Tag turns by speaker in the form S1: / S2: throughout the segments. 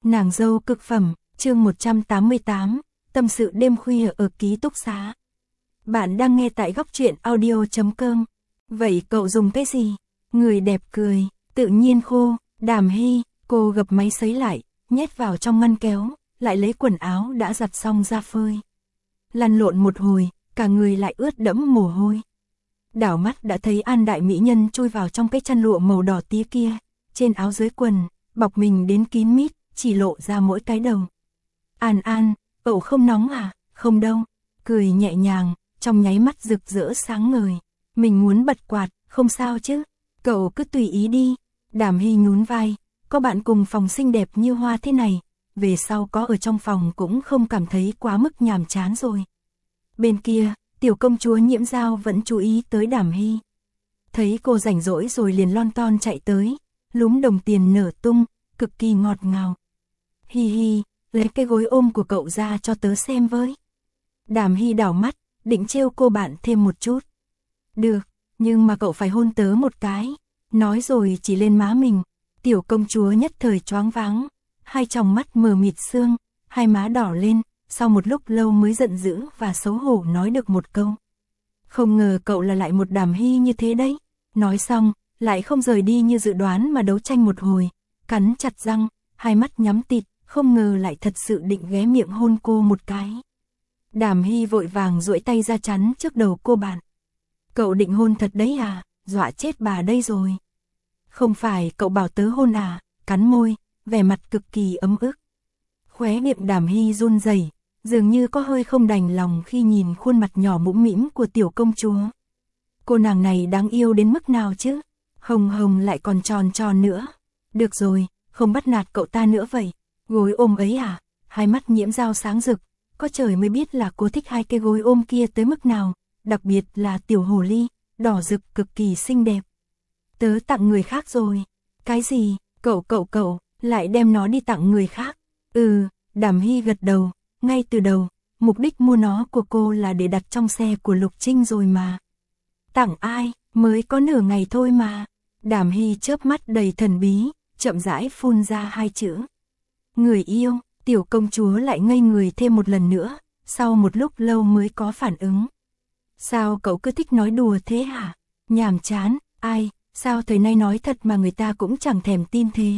S1: Nàng dâu cực phẩm, chương 188, tâm sự đêm khuya ở ký túc xá. Bạn đang nghe tại góc truyện audio.com. Vậy cậu dùng cái gì? Người đẹp cười, tự nhiên khô, Đàm Hy, cô gập máy sấy lại, nhét vào trong ngăn kéo, lại lấy quần áo đã giặt xong ra phơi. Lăn lộn một hồi, cả người lại ướt đẫm mồ hôi. Đảo mắt đã thấy An đại mỹ nhân chui vào trong cái chăn lụa màu đỏ tía kia, trên áo dưới quần, bọc mình đến kín mít, chỉ lộ ra mỗi cái đầu. An, cậu không nóng à? Không đâu. Cười nhẹ nhàng, trong nháy mắt rực rỡ sáng ngời. Mình muốn bật quạt, không sao chứ. Cậu cứ tùy ý đi. Đàm Hy nhún vai, có bạn cùng phòng xinh đẹp như hoa thế này, về sau có ở trong phòng cũng không cảm thấy quá mức nhàm chán rồi. Bên kia, tiểu công chúa Nhiễm Dao vẫn chú ý tới Đàm Hy. Thấy cô rảnh rỗi rồi liền lon ton chạy tới, lúm đồng tiền nở tung, cực kỳ ngọt ngào. Hi hi, lấy cái gối ôm của cậu ra cho tớ xem với. Đàm Hy đảo mắt, định trêu cô bạn thêm một chút. Được, nhưng mà cậu phải hôn tớ một cái. Nói rồi chỉ lên má mình, tiểu công chúa nhất thời choáng váng, hai tròng mắt mờ mịt sương, hai má đỏ lên, sau một lúc lâu mới giận dữ và xấu hổ nói được một câu. Không ngờ cậu là lại một Đàm Hy như thế đấy. Nói xong, lại không rời đi như dự đoán mà đấu tranh một hồi, cắn chặt răng, hai mắt nhắm tịt, không ngờ lại thật sự định ghé miệng hôn cô một cái. Đàm Hy vội vàng duỗi tay ra chắn trước đầu cô bạn. Cậu định hôn thật đấy à, dọa chết bà đây rồi. Không phải cậu bảo tớ hôn à, cắn môi, vẻ mặt cực kỳ ấm ức. Khóe miệng Đàm Hy run rẩy, dường như có hơi không đành lòng khi nhìn khuôn mặt nhỏ mũm mĩm của tiểu công chúa. Cô nàng này đáng yêu đến mức nào chứ, hồng hồng lại còn tròn tròn nữa. Được rồi, không bắt nạt cậu ta nữa vậy. Gối ôm ấy à? Hai mắt Nhiễm Dao sáng rực, có trời mới biết là cô thích hai cái gối ôm kia tới mức nào, đặc biệt là tiểu hồ ly, đỏ rực cực kỳ xinh đẹp. Tớ tặng người khác rồi. Cái gì? Cậu lại đem nó đi tặng người khác? Đàm Hy gật đầu, ngay từ đầu, mục đích mua nó của cô là để đặt trong xe của Lục Trinh rồi mà. Tặng ai? Mới có nửa ngày thôi mà. Đàm Hy chớp mắt đầy thần bí, chậm rãi phun ra hai chữ. Người yêu. Tiểu công chúa lại ngây người thêm một lần nữa, sau một lúc lâu mới có phản ứng. Sao cậu cứ thích nói đùa thế hả? Nhàm chán, ai, sao thời nay nói thật mà người ta cũng chẳng thèm tin thế.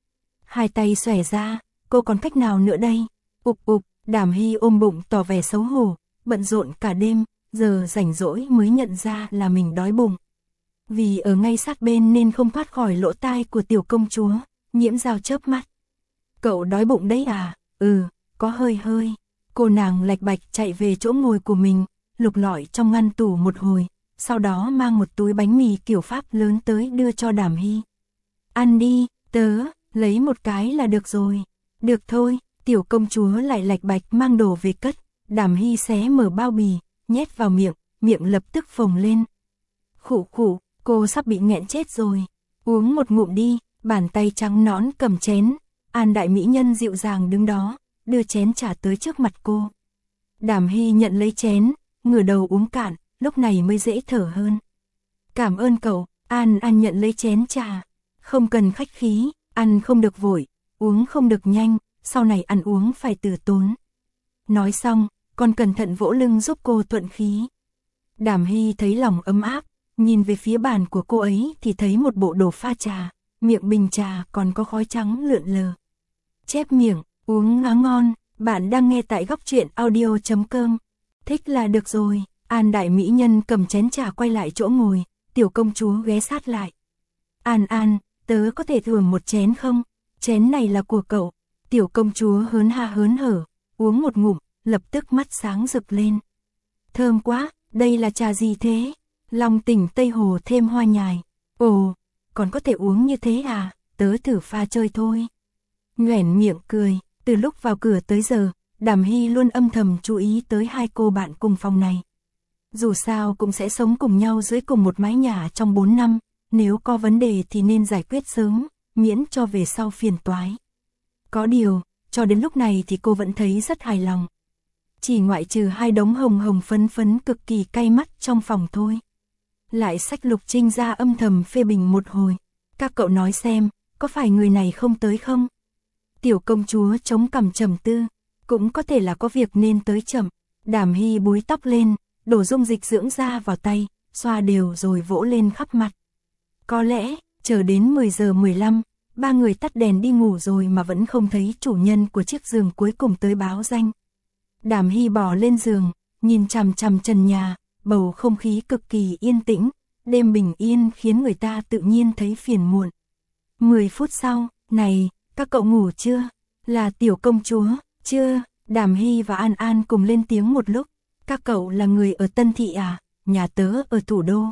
S1: Hai tay xòe ra, cô còn cách nào nữa đây? Đàm Hy ôm bụng tỏ vẻ xấu hổ, bận rộn cả đêm, giờ rảnh rỗi mới nhận ra là mình đói bụng. Vì ở ngay sát bên nên không thoát khỏi lỗ tai của tiểu công chúa, Nhiễm Dao chớp mắt. Cậu đói bụng đấy à? Có hơi. Cô nàng lạch bạch chạy về chỗ ngồi của mình, lục lọi trong ngăn tủ một hồi, sau đó mang một túi bánh mì kiểu Pháp lớn tới đưa cho Đàm Hy. Ăn đi, tớ, lấy một cái là được rồi. Được thôi, tiểu công chúa lại lạch bạch mang đồ về cất, Đàm Hy xé mở bao bì, nhét vào miệng lập tức phồng lên. Khụ, cô sắp bị nghẹn chết rồi. Uống một ngụm đi, bàn tay trắng nõn cầm chén. An đại mỹ nhân dịu dàng đứng đó, đưa chén trà tới trước mặt cô. Đàm Hy nhận lấy chén, ngửa đầu uống cạn, lúc này mới dễ thở hơn. Cảm ơn cậu. An nhận lấy chén trà. Không cần khách khí, ăn không được vội, uống không được nhanh, sau này ăn uống phải từ tốn. Nói xong, còn cẩn thận vỗ lưng giúp cô thuận khí. Đàm Hy thấy lòng ấm áp, nhìn về phía bàn của cô ấy thì thấy một bộ đồ pha trà, miệng bình trà còn có khói trắng lượn lờ. Chép miệng, uống ngá ngon. Bạn đang nghe tại góc truyện audio.com. Thích là được rồi. An đại mỹ nhân cầm chén trà quay lại chỗ ngồi, tiểu công chúa ghé sát lại. An, tớ có thể thưởng một chén không? Chén này là của cậu. Tiểu công chúa hớn hở, uống một ngụm, lập tức mắt sáng rực lên. Thơm quá, đây là trà gì thế? Long Tỉnh Tây Hồ thêm hoa nhài. Ồ, còn có thể uống như thế à? Tớ thử pha chơi thôi. Nhoẻn miệng cười, từ lúc vào cửa tới giờ, Đàm Hy luôn âm thầm chú ý tới hai cô bạn cùng phòng này. Dù sao cũng sẽ sống cùng nhau dưới cùng một mái nhà trong 4 năm, nếu có vấn đề thì nên giải quyết sớm, miễn cho về sau phiền toái. Có điều, cho đến lúc này thì cô vẫn thấy rất hài lòng. Chỉ ngoại trừ hai đống hồng phấn cực kỳ cay mắt trong phòng thôi. Lại xách Lục Trinh ra âm thầm phê bình một hồi. Các cậu nói xem, có phải người này không tới không? Tiểu công chúa chống cằm trầm tư, cũng có thể là có việc nên tới chậm. Đàm Hy búi tóc lên, đổ dung dịch dưỡng da vào tay, xoa đều rồi vỗ lên khắp mặt. Có lẽ, chờ đến 10 giờ 15, ba người tắt đèn đi ngủ rồi mà vẫn không thấy chủ nhân của chiếc giường cuối cùng tới báo danh. Đàm Hy bò lên giường, nhìn chằm chằm trần nhà, bầu không khí cực kỳ yên tĩnh, đêm bình yên khiến người ta tự nhiên thấy phiền muộn. 10 phút sau, này, các cậu ngủ chưa? Là tiểu công chúa, chưa? Đàm Hy và An An cùng lên tiếng một lúc. Các cậu là người ở Tân Thị à? Nhà tớ ở thủ đô.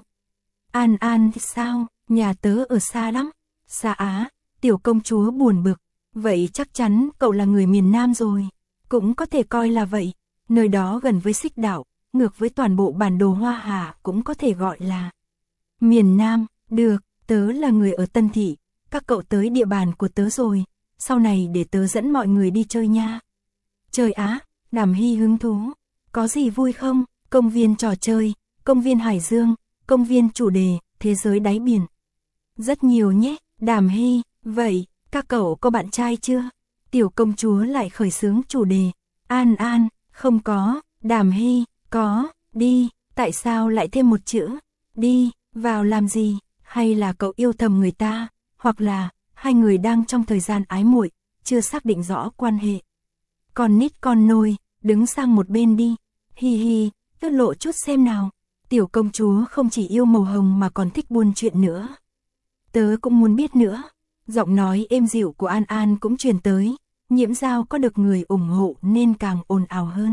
S1: An An thì sao? Nhà tớ ở xa lắm. Xa á, tiểu công chúa buồn bực. Vậy chắc chắn cậu là người miền Nam rồi. Cũng có thể coi là vậy. Nơi đó gần với Xích Đảo, ngược với toàn bộ bản đồ Hoa Hà cũng có thể gọi là miền Nam. Được, tớ là người ở Tân Thị. Các cậu tới địa bàn của tớ rồi. Sau này để tớ dẫn mọi người đi chơi nha. Chơi á? Đàm Hy hứng thú. Có gì vui không? Công viên trò chơi, công viên Hải Dương, công viên chủ đề, thế giới đáy biển. Rất nhiều nhé, Đàm Hy. Vậy, các cậu có bạn trai chưa? Tiểu công chúa lại khởi xướng chủ đề. An An, không có. Đàm Hy, có. Đi, tại sao lại thêm một chữ? Đi, vào làm gì? Hay là cậu yêu thầm người ta? Hoặc là, hai người đang trong thời gian ái muội, chưa xác định rõ quan hệ. Con nít con nôi, đứng sang một bên đi. Hi hi, tiết lộ chút xem nào. Tiểu công chúa không chỉ yêu màu hồng mà còn thích buôn chuyện nữa. Tớ cũng muốn biết nữa. Giọng nói êm dịu của An An cũng truyền tới. Nhiễm Giao có được người ủng hộ nên càng ồn ào hơn.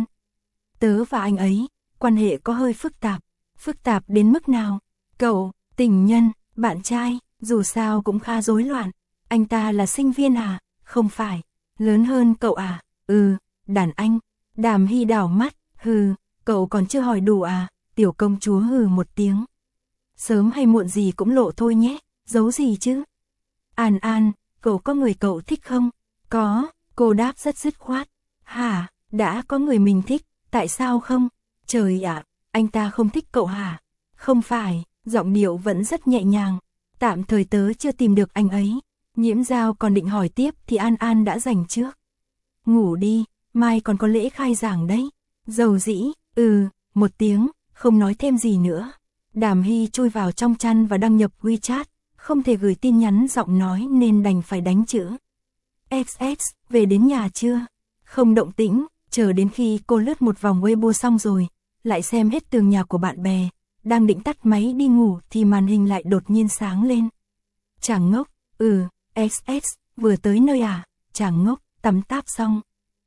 S1: Tớ và anh ấy, quan hệ có hơi phức tạp. Phức tạp đến mức nào? Cậu, tình nhân, bạn trai, dù sao cũng khá rối loạn. Anh ta là sinh viên à? Không phải. Lớn hơn cậu à? Ừ, đàn anh. Đàm Hy đảo mắt. Hừ, cậu còn chưa hỏi đủ à? Tiểu công chúa hừ một tiếng. Sớm hay muộn gì cũng lộ thôi nhé. Giấu gì chứ? An An, cậu có người cậu thích không? Có, cô đáp rất dứt khoát. Hả, đã có người mình thích, tại sao không? Trời ạ, anh ta không thích cậu hả? Không phải, giọng điệu vẫn rất nhẹ nhàng. Tạm thời tớ chưa tìm được anh ấy. Nhiễm Giao còn định hỏi tiếp thì An An đã giành trước. Ngủ đi, mai còn có lễ khai giảng đấy. Dầu dĩ, một tiếng, không nói thêm gì nữa. Đàm Hy chui vào trong chăn và đăng nhập WeChat, không thể gửi tin nhắn giọng nói nên đành phải đánh chữ. XX, về đến nhà chưa? Không động tĩnh, chờ đến khi cô lướt một vòng Weibo xong rồi, lại xem hết tường nhà của bạn bè, đang định tắt máy đi ngủ thì màn hình lại đột nhiên sáng lên. Chàng ngốc, XX, vừa tới nơi à? Chàng ngốc, tắm táp xong.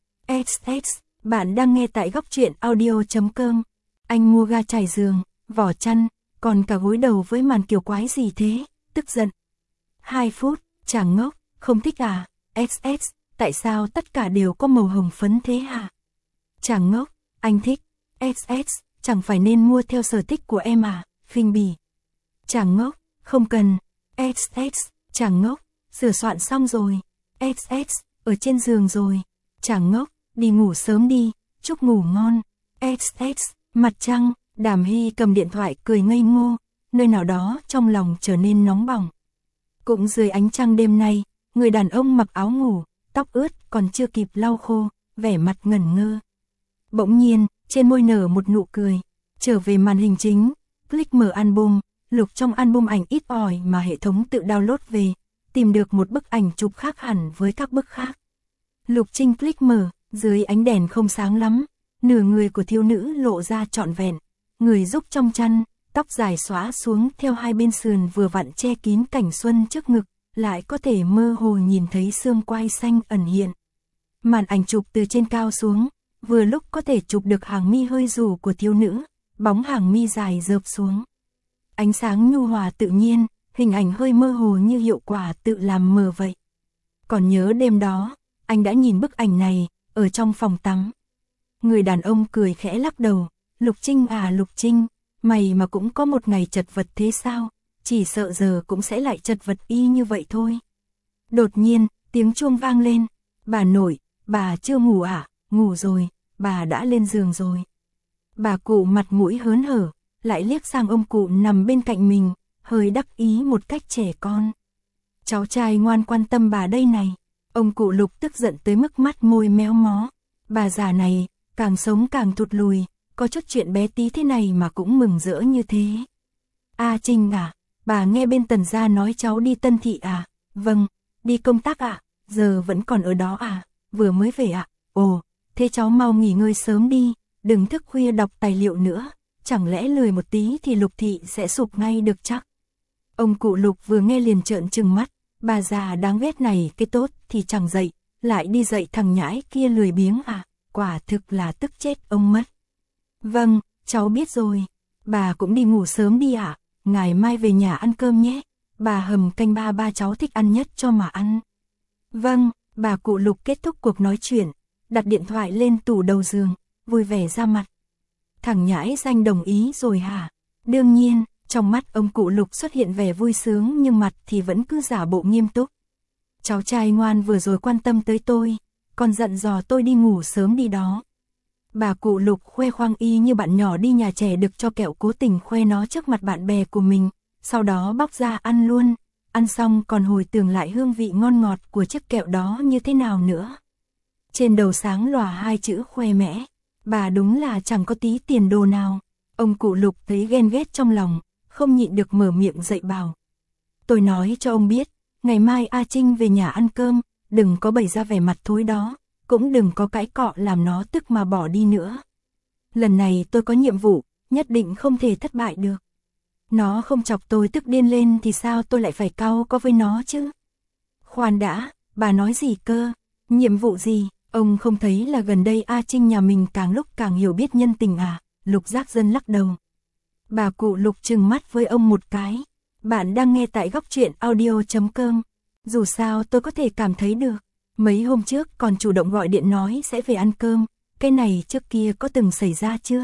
S1: XX, bạn đang nghe tại góc truyện audio.com. Anh mua ga trải giường, vỏ chăn, còn cả gối đầu với màn kiểu quái gì thế? Tức giận. 2 phút, chàng ngốc, không thích à? XX, tại sao tất cả đều có màu hồng phấn thế hả? Chàng ngốc, anh thích. XX, chẳng phải nên mua theo sở thích của em à? Khinh bỉ. Chàng ngốc, không cần. XX, chàng ngốc, sửa soạn xong rồi. XX, ở trên giường rồi. Chàng ngốc, đi ngủ sớm đi, chúc ngủ ngon. XX, mặt trăng. Đàm Hy cầm điện thoại cười ngây ngô, nơi nào đó trong lòng trở nên nóng bỏng. Cũng dưới ánh trăng đêm nay, người đàn ông mặc áo ngủ, tóc ướt còn chưa kịp lau khô, vẻ mặt ngẩn ngơ. Bỗng nhiên, trên môi nở một nụ cười, trở về màn hình chính, click mở album, lục trong album ảnh ít ỏi mà hệ thống tự download về, tìm được một bức ảnh chụp khác hẳn với các bức khác. Lục Trinh click mở, dưới ánh đèn không sáng lắm, nửa người của thiếu nữ lộ ra trọn vẹn, người rúc trong chăn, tóc dài xõa xuống theo hai bên sườn vừa vặn che kín cảnh xuân trước ngực, lại có thể mơ hồ nhìn thấy xương quai xanh ẩn hiện. Màn ảnh chụp từ trên cao xuống, vừa lúc có thể chụp được hàng mi hơi rủ của thiếu nữ, bóng hàng mi dài rợp xuống. Ánh sáng nhu hòa tự nhiên, hình ảnh hơi mơ hồ như hiệu quả tự làm mờ vậy. Còn nhớ đêm đó, anh đã nhìn bức ảnh này, ở trong phòng tắm. Người đàn ông cười khẽ lắc đầu, Lục Trinh à Lục Trinh, mày mà cũng có một ngày chật vật thế sao, chỉ sợ giờ cũng sẽ lại chật vật y như vậy thôi. Đột nhiên, tiếng chuông vang lên, bà nội, bà chưa ngủ à? Ngủ rồi, bà đã lên giường rồi. Bà cụ mặt mũi hớn hở, lại liếc sang ông cụ nằm bên cạnh mình, hơi đắc ý một cách trẻ con. Cháu trai ngoan quan tâm bà đây này. Ông cụ Lục tức giận tới mức mắt môi méo mó. Bà già này, càng sống càng thụt lùi, có chút chuyện bé tí thế này mà cũng mừng rỡ như thế. A Trinh à, bà nghe bên Tần gia nói cháu đi Tân Thị à? Vâng, đi công tác ạ, giờ vẫn còn ở đó à? Vừa mới về ạ. Ồ, thế cháu mau nghỉ ngơi sớm đi, đừng thức khuya đọc tài liệu nữa, chẳng lẽ lười một tí thì Lục Thị sẽ sụp ngay được chắc. Ông cụ Lục vừa nghe liền trợn trừng mắt, bà già đáng ghét này cái tốt thì chẳng dậy, lại đi dậy thằng nhãi kia lười biếng à, quả thực là tức chết ông mất. Vâng, cháu biết rồi, bà cũng đi ngủ sớm đi ạ, ngày mai về nhà ăn cơm nhé, bà hầm canh ba cháu thích ăn nhất cho mà ăn. Vâng, bà cụ Lục kết thúc cuộc nói chuyện, đặt điện thoại lên tủ đầu giường, vui vẻ ra mặt. Thằng nhãi danh đồng ý rồi hả? Đương nhiên, trong mắt ông cụ Lục xuất hiện vẻ vui sướng nhưng mặt thì vẫn cứ giả bộ nghiêm túc. Cháu trai ngoan vừa rồi quan tâm tới tôi, còn dặn dò tôi đi ngủ sớm đi đó. Bà cụ Lục khoe khoang y như bạn nhỏ đi nhà trẻ được cho kẹo cố tình khoe nó trước mặt bạn bè của mình, sau đó bóc ra ăn luôn, ăn xong còn hồi tưởng lại hương vị ngon ngọt của chiếc kẹo đó như thế nào nữa. Trên đầu sáng lòa hai chữ khoe mẽ, bà đúng là chẳng có tí tiền đồ nào. Ông cụ Lục thấy ghen ghét trong lòng, không nhịn được mở miệng dạy bảo. Tôi nói cho ông biết, ngày mai A Trinh về nhà ăn cơm, đừng có bày ra vẻ mặt thối đó, cũng đừng có cãi cọ làm nó tức mà bỏ đi nữa. Lần này tôi có nhiệm vụ, nhất định không thể thất bại được. Nó không chọc tôi tức điên lên thì sao tôi lại phải cau có với nó chứ? Khoan đã, bà nói gì cơ? Nhiệm vụ gì? Ông không thấy là gần đây A Trinh nhà mình càng lúc càng hiểu biết nhân tình à? Lục Giác Dân lắc đầu. Bà cụ Lục trừng mắt với ông một cái. Bạn đang nghe tại góc truyện audio.com. Dù sao tôi có thể cảm thấy được. Mấy hôm trước còn chủ động gọi điện nói sẽ về ăn cơm. Cái này trước kia có từng xảy ra chưa?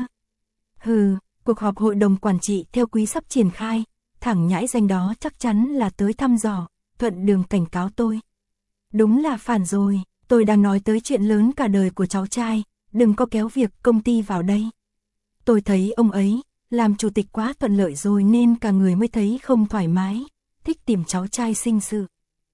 S1: Hừ, cuộc họp hội đồng quản trị theo quý sắp triển khai. Thằng nhãi danh đó chắc chắn là tới thăm dò, thuận đường cảnh cáo tôi. Đúng là phản rồi, tôi đang nói tới chuyện lớn cả đời của cháu trai, đừng có kéo việc công ty vào đây. Tôi thấy ông ấy, làm chủ tịch quá thuận lợi rồi nên cả người mới thấy không thoải mái, thích tìm cháu trai sinh sự.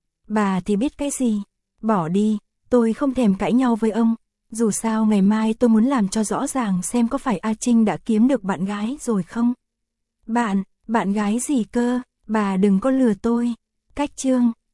S1: Bà thì biết cái gì, bỏ đi, tôi không thèm cãi nhau với ông, dù sao ngày mai tôi muốn làm cho rõ ràng xem có phải A Trinh đã kiếm được bạn gái rồi không. Bạn gái gì cơ, bà đừng có lừa tôi. Cách chương